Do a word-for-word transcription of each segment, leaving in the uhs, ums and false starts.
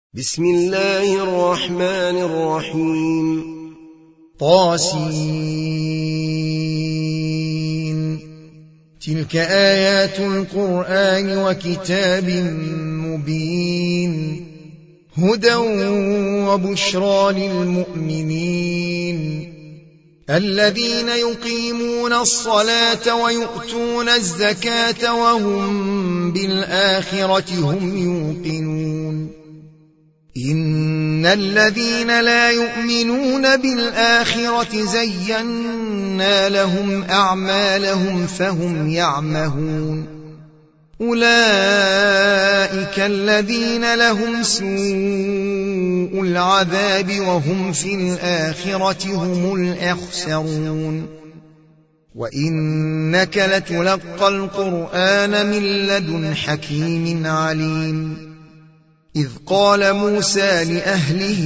بسم الله الرحمن الرحيم. طاسين. تلك آيات القرآن وكتاب مبين، هدى وبشرى للمؤمنين الذين يقيمون الصلاة ويؤتون الزكاة وهم بالآخرة هم يوقنون. إن الذين لا يؤمنون بالآخرة زينا لهم أعمالهم فهم يعمهون. أولئك الذين لهم سوء العذاب وهم في الآخرة هم الأخسرون. وإنك لتلقى القرآن من لدن حكيم عليم. إذ قال موسى لأهله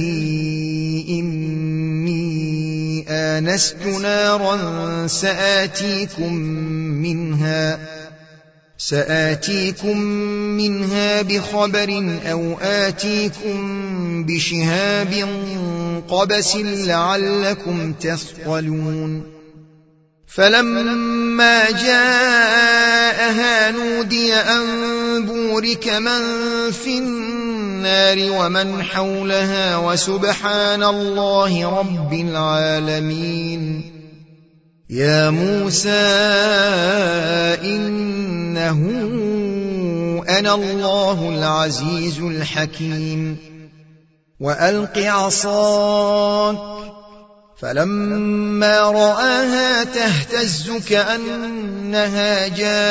إني آنست نارا سآتيكم منها سآتيكم منها بخبر أو آتيكم بشهاب قبس لعلكم تصطلون. فلما جاءها نودي أن بورك من في النار ومن حولها وسبحان الله رب العالمين. يا موسى إنه أنا الله العزيز الحكيم. وألق عصاك، فلما رآها تهتز كأنها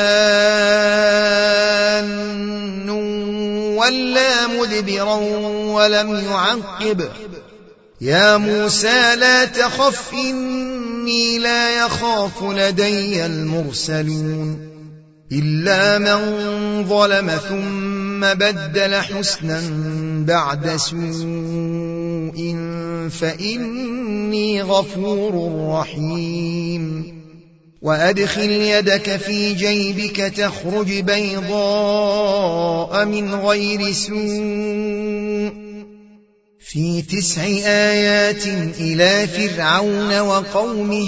جان ولا مدبرا ولم يعقب. يا موسى لا تخف إني لا يخاف لدي المرسلون. إلا من ظلم ثم بدل حسنا بعد سوء فإني غفور رحيم. وأدخل يدك في جيبك تخرج بيضاء من غير سوء في تسع آيات إلى فرعون وقومه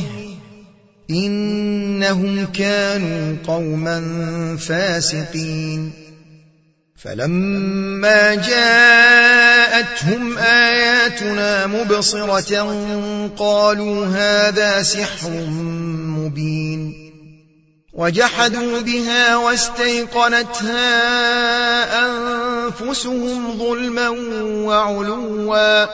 إنهم كانوا قوما فاسقين. فلما جاءتهم آياتنا مبصرة قالوا هذا سحر مبين. وجحدوا بها واستيقنتها أنفسهم ظلما وعلوا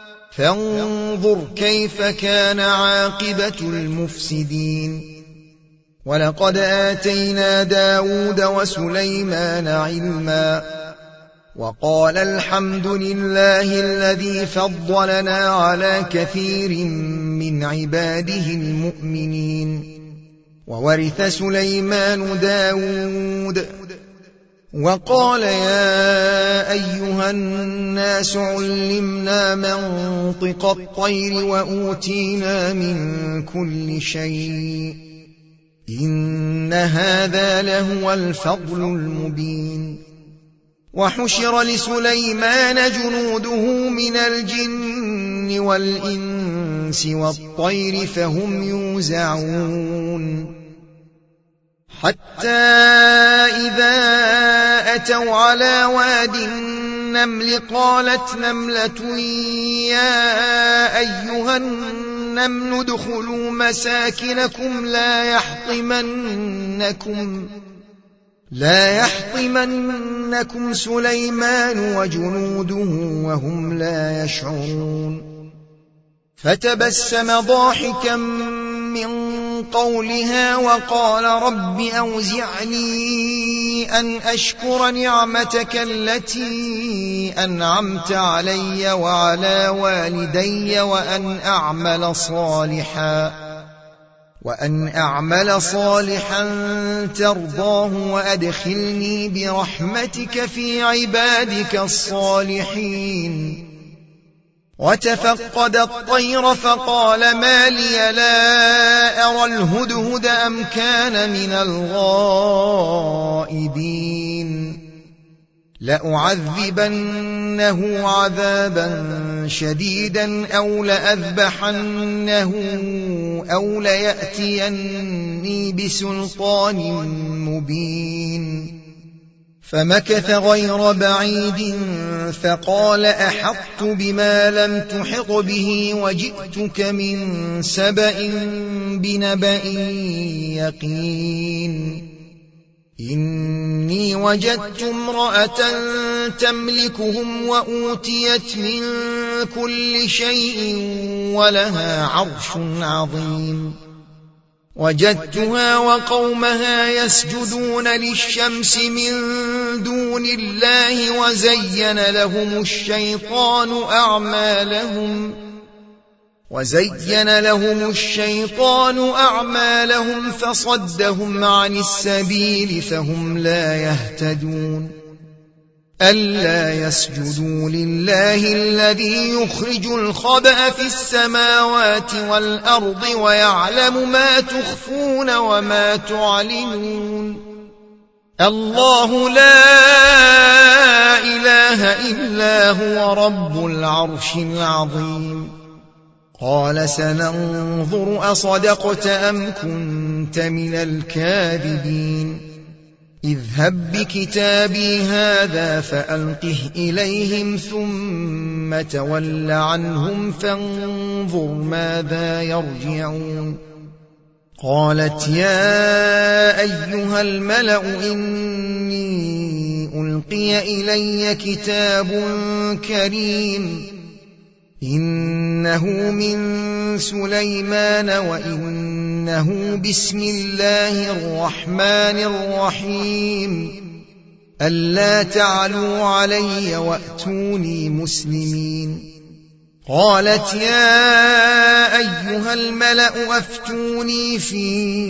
فانظر كيف كان عاقبة المفسدين. ولقد آتينا داود وسليمان علما وقال الحمد لله الذي فضلنا على كثير من عباده المؤمنين. وورث سليمان داود وقال يا أيها الناس علمنا منطق الطير وأوتينا من كل شيء إن هذا لهو الفضل المبين. وحشر لسليمان جنوده من الجن والإنس والطير فهم يوزعون. حتى إذا أتوا على واد النمل قالت نملة يا أيها النمل ادخلوا مساكنكم لا يحطمنكم لا يحطمنكم سليمان وجنوده وهم لا يشعرون. فتبسم ضاحكا من قولها وقال رب أوزعني أن أشكر نعمتك التي أنعمت علي وعلى والدي وأن أعمل صالحا وأن أعمل صالحا ترضاه وأدخلني برحمتك في عبادك الصالحين. وتفقد الطير فقال ما لي لا أرى الهدهد أم كان من الغائبين. لأعذبنه عذابا شديدا أو لأذبحنه أو ليأتيني بسلطان مبين. فمكث غير بعيد فقال أحطت بما لم تحط به وجئتك من سبأ بنبأ يقين. إني وجدت امرأة تملكهم وأوتيت من كل شيء ولها عرش عظيم. وجدتها وقومها يسجدون للشمس من دون الله وزين لهم الشيطان أعمالهم وزين لهم الشيطان أعمالهم فصدهم عن السبيل فهم لا يهتدون. ألا يسجدوا لله الذي يخرج الخبأ في السماوات والأرض ويعلم ما تخفون وما تعلنون. الله لا إله إلا هو رب العرش العظيم. قال سننظر أصدقت أم كنت من الكاذبين. اذهب بكتابي هذا فألقه إليهم ثم تول عنهم فانظر ماذا يرجعون. قالت يا أيها الملأ إني ألقي إلي كتاب كريم إنه من سليمان وإنه بسم الله الرحمن الرحيم ألا تعلوا علي وأتوني مسلمين. قالت يا أيها الملأ أفتوني في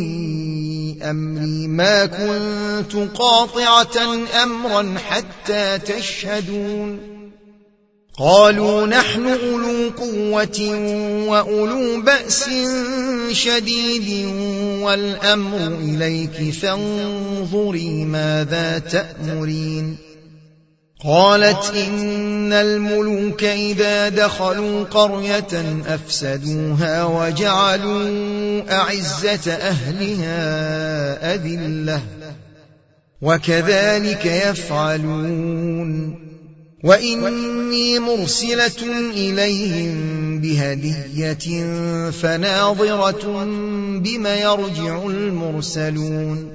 أمري ما كنت قاطعة أمرا حتى تشهدون. قالوا نحن أولو قوة وأولو بأس شديد والأمر إليك فانظري ماذا تأمرين. قالت إن الملوك إذا دخلوا قرية أفسدوها وجعلوا أعزة أهلها أذلة وكذلك يفعلون. وإني مرسلة إليهم بهدية فناظرة بم يرجع المرسلون.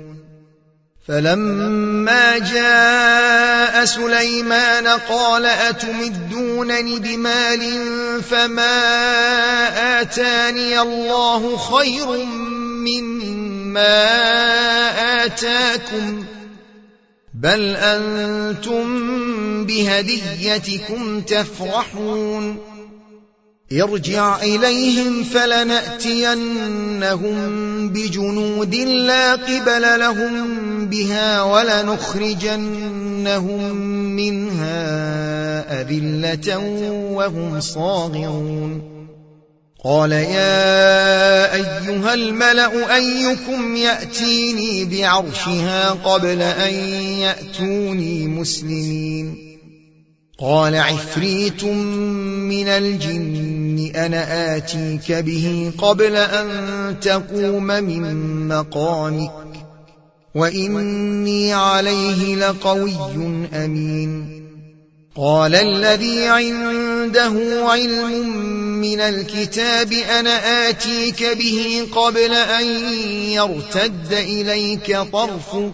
فلما جاء سليمان قال أتمدونني بمال فما آتاني الله خير مما آتاكم بل أنتم بهديتكم تفرحون. ارجع إليهم فلنأتينهم بجنود لا قبل لهم بها ولنخرجنهم منها أذلة وهم صاغرون. قال يا أيها الملأ أيكم يأتيني بعرشها قبل أن يأتوني مسلمين. قال عفريت من الجن أنا آتيك به قبل أن تقوم من مقامك وإني عليه لقوي أمين. قال الذي عنده علم من الكتاب أنا آتيك به قبل أن يرتد إليك طرفك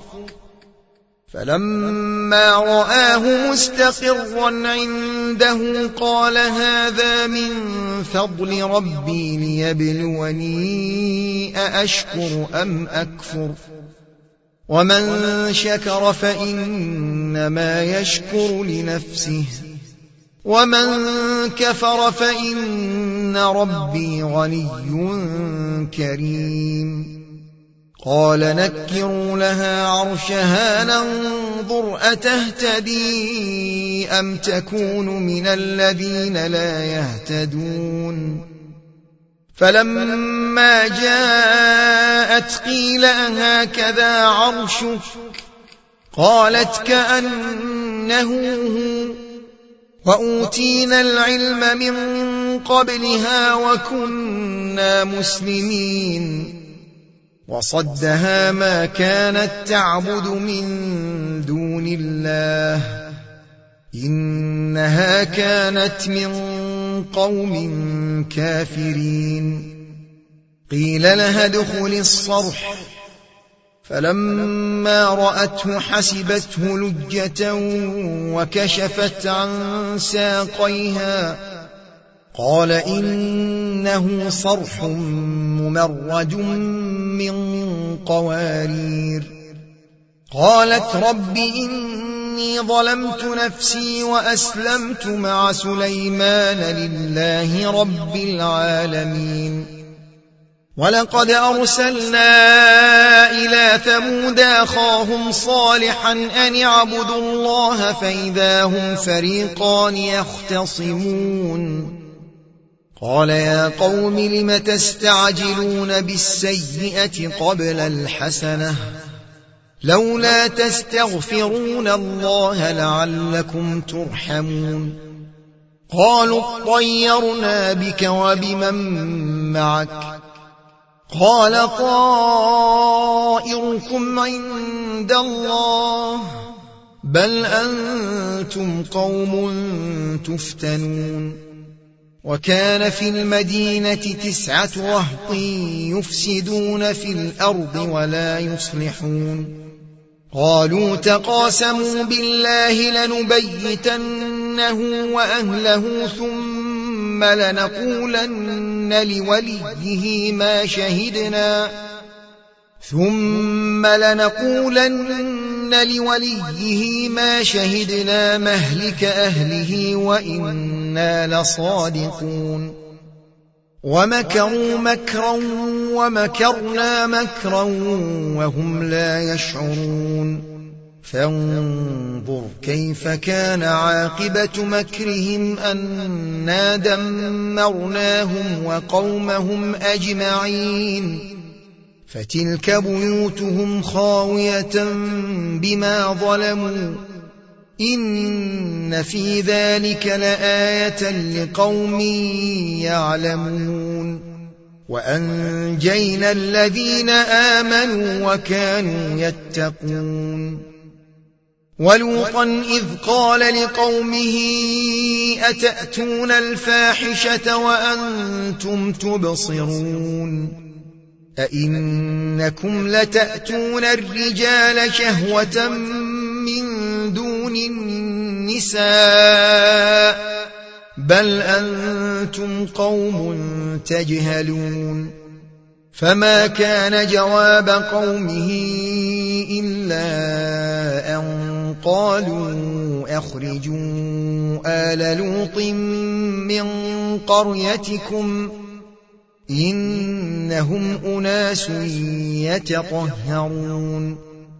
فلما رآه مستقرا عنده قال هذا من فضل ربي ليبلوني أأشكر أم أكفر ومن شكر فإنما يشكر لنفسه ومن كفر فإن ربي غني كريم. قال نكروا لها عرشها ننظر أتهتدي أم تكون من الذين لا يهتدون. فلما جاءت قيل أهكذا عرشك قالت كأنه إنه هو وأوتينا العلم من قبلها وكنا مسلمين وصدها ما كانت تعبد من دون الله إنها كانت من قوم كافرين قيل لها ادخل الصرح فلما رأته حسبته لجة وكشفت عن ساقيها قال إنه صرح ممرد من قوارير قالت رب إني ظلمت نفسي وأسلمت مع سليمان لله رب العالمين ولقد أرسلنا إلى ثمود أخاهم صالحا أن اعبدوا الله فإذا هم فريقان يختصمون قال يا قوم لم تستعجلون بالسيئة قبل الحسنة لولا تستغفرون الله لعلكم ترحمون قالوا اطيرنا بك وبمن معك قال طائركم عند الله بل أنتم قوم تفتنون وكان في المدينة تسعة رهط يفسدون في الأرض ولا يصلحون قالوا تقاسموا بالله لنبيتنه وأهله ثم لنقولن لوليه ما شهدنا ثم لنقولن لوليه ما شهدنا مهلك أهله وإنا لصادقون ومكروا مكرا ومكرنا مكرا وهم لا يشعرون فانظر كيف كان عاقبة مكرهم أنا دمرناهم وقومهم أجمعين فتلك بيوتهم خاوية بما ظلموا إن في ذلك لآية لقوم يعلمون وأنجينا الذين آمنوا وكانوا يتقون ولوطا إذ قال لقومه أتأتون الفاحشة وأنتم تبصرون أئنكم لتأتون الرجال شهوة من دون النساء بل أنتم قوم تجهلون فما كان جواب قومه إلا أن قالوا أخرجوا آل لوط من قريتكم إنهم أناس يتطهرون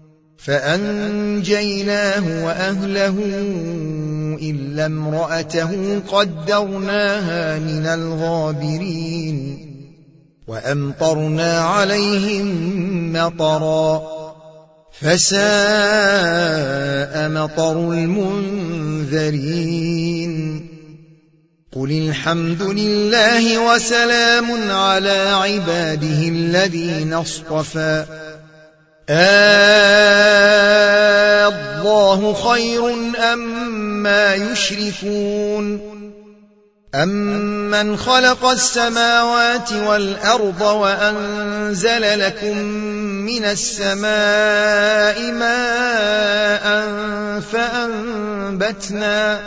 فأنجيناه وأهله إلا امرأته قدرناها من الغابرين وأمطرنا عليهم مطرا فساء مطر المنذرين قل الحمد لله وسلام على عباده الذين اصطفى الله خير أما يشركون أمن خلق السماوات والأرض وأنزل لكم من السماء ماء فأنبتنا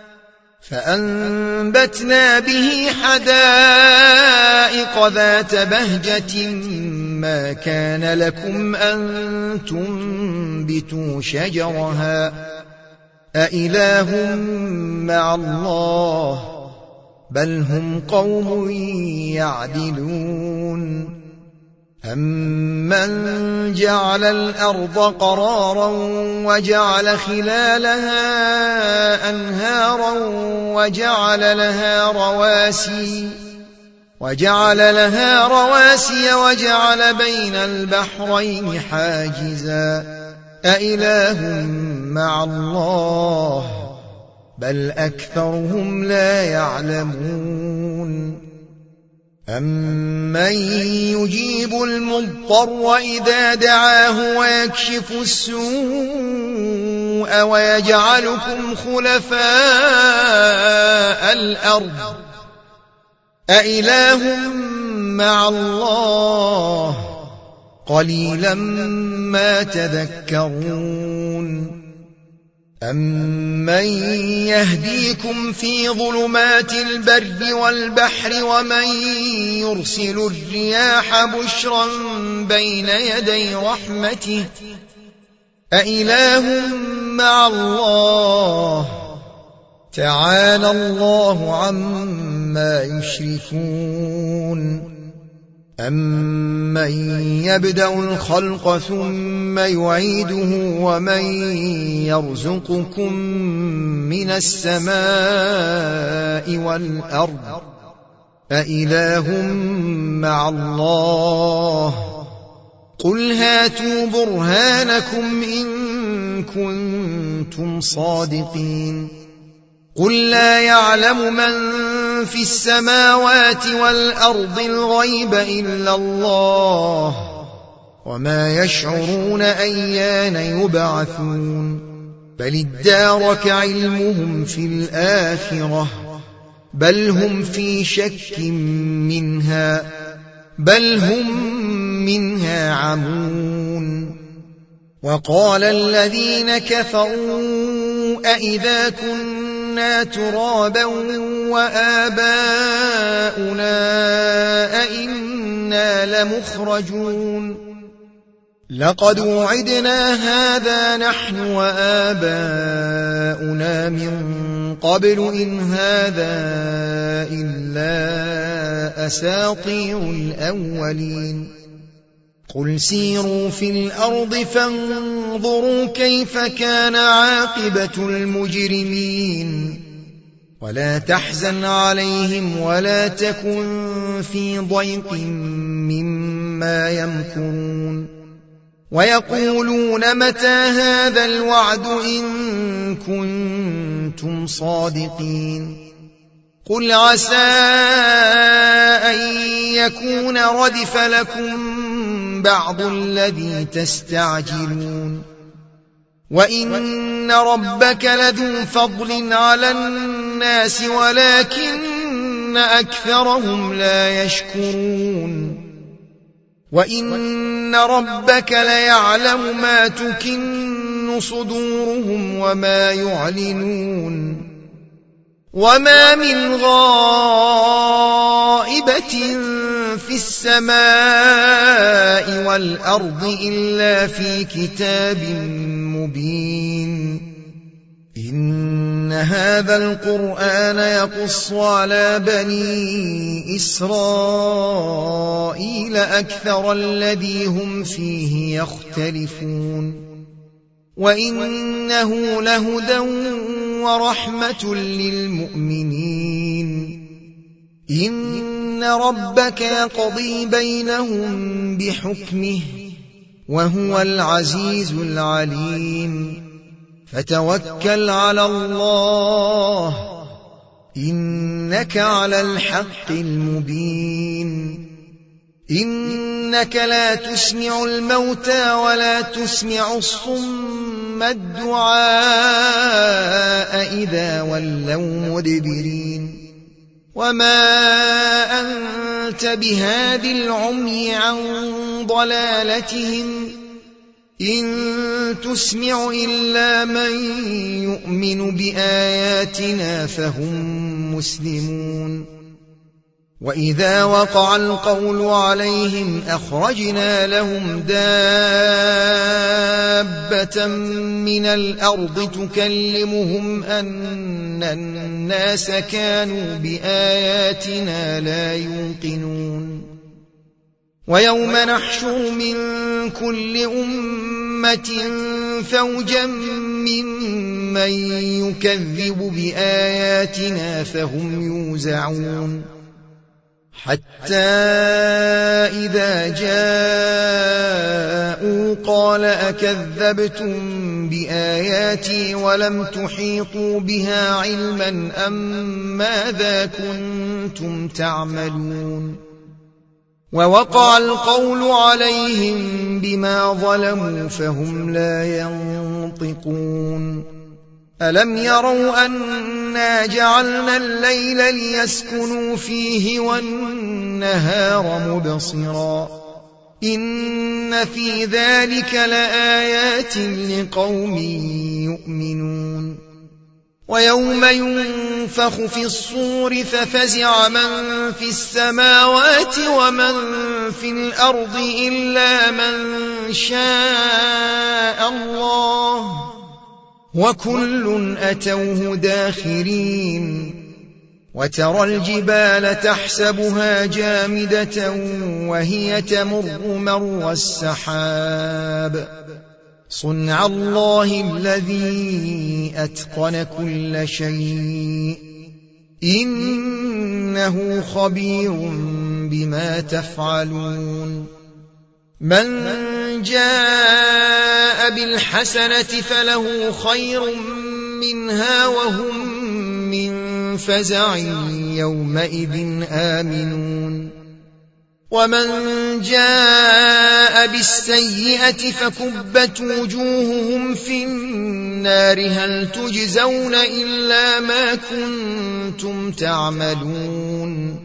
فأنبتنا به حدائق ذات بهجة ما كان لكم أن تنبتوا شجرها أإله مع الله بل هم قوم يعدلون أمن جعل الأرض قرارا وجعل خلالها أنهارا وجعل لها رواسي وجعل لها رواسي وجعل بين البحرين حاجزا أإله مع الله بل أكثرهم لا يعلمون أمن يجيب المضطر إذا دعاه ويكشف السوء ويجعلكم خلفاء الأرض أإله مع الله قليلا ما تذكرون أمن يهديكم في ظلمات البر والبحر ومن يرسل الرياح بشرا بين يدي رحمته أإله مع الله تعالى الله عما يشركون أمن يبدأ الخلق ثم يعيده ومن يرزقكم من السماء والأرض أإله مع الله قل هاتوا برهانكم إن كنتم صادقين قل لا يعلم من في السماوات والأرض الغيب إلا الله وما يشعرون أيان يبعثون بل ادارك علمهم في الآخرة بل هم في شك منها بل هم منها عمون وقال الذين كفروا أإذا كنا ترابا وآباؤنا أئنا لمخرجون لقد وعدنا هذا نحن وآباؤنا من قبل إن هذا إلا أساطير الأولين قل سيروا في الأرض فانظروا كيف كان عاقبة المجرمين ولا تحزن عليهم ولا تكن في ضيق مما يمكرون ويقولون متى هذا الوعد إن كنتم صادقين قل عسى أن يكون ردف لكم بعض الذي تستعجلون وإن ربك لذو فضل على الناس ولكن أكثرهم لا يشكرون وإن ربك ليعلم ما تكن صدورهم وما يعلنون وما من غائبة في السماء والأرض إلا في كتاب مبين إن هذا القرآن يقص على بني إسرائيل أكثر الذي هم فيه يختلفون وإنه لهدى ورحمة للمؤمنين إن ربك يقضي بينهم بحكمه وهو العزيز العليم فتوكل على الله إنك على الحق المبين إنك لا تسمع الموتى ولا تسمع الصم الدعاء إذا ولوا مدبرين وما أنت بهاد العمي عن ضلالتهم إن تسمع إلا من يؤمن بآياتنا فهم مسلمون وإذا وقع القول عليهم أخرجنا لهم دابة من الأرض تكلمهم أن الناس كانوا بآياتنا لا يوقنون ويوم نحشر من كل أمة فوجا ممن يكذب بآياتنا فهم يوزعون حتى إذا جاءوا قال أكذبتم بآياتي ولم تحيطوا بها علما أم ماذا كنتم تعملون ووقع القول عليهم بما ظلموا فهم لا ينطقون ألم يروا أنا جعلنا الليل ليسكنوا فيه والنهار مبصرا إن في ذلك لآيات لقوم يؤمنون ويوم ينفخ في الصور ففزع من في السماوات ومن في الأرض إلا من شاء الله وكل أتوه داخرين وترى الجبال تحسبها جامدة وهي تمر مر السحاب صنع الله الذي أتقن كل شيء إنه خبير بما تفعلون من جاء بالحسنة فله خير منها وهم من فزع يومئذ آمنون ومن جاء بالسيئة فكبت وجوههم في النار هل تجزون إلا ما كنتم تعملون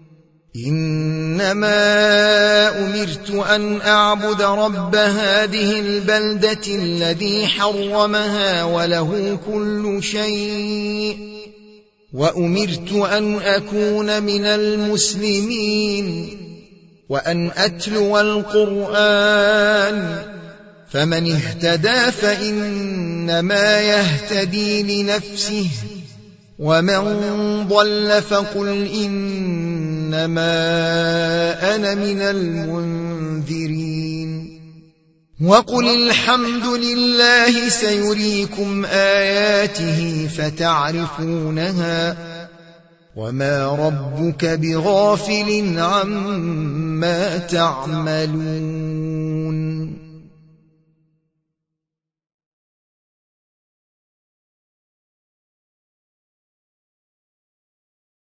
إنما أمرت أن أعبد رب هذه البلدة الذي حرمها وله كل شيء وأمرت أن أكون من المسلمين وأن أتلو القرآن فمن اهتدى فإنما يهتدي لنفسه ومن ضل فقل إنما أنا من المنذرين وقل الحمد لله سيريكم آياته فتعرفونها وما ربك بغافل عما تعملون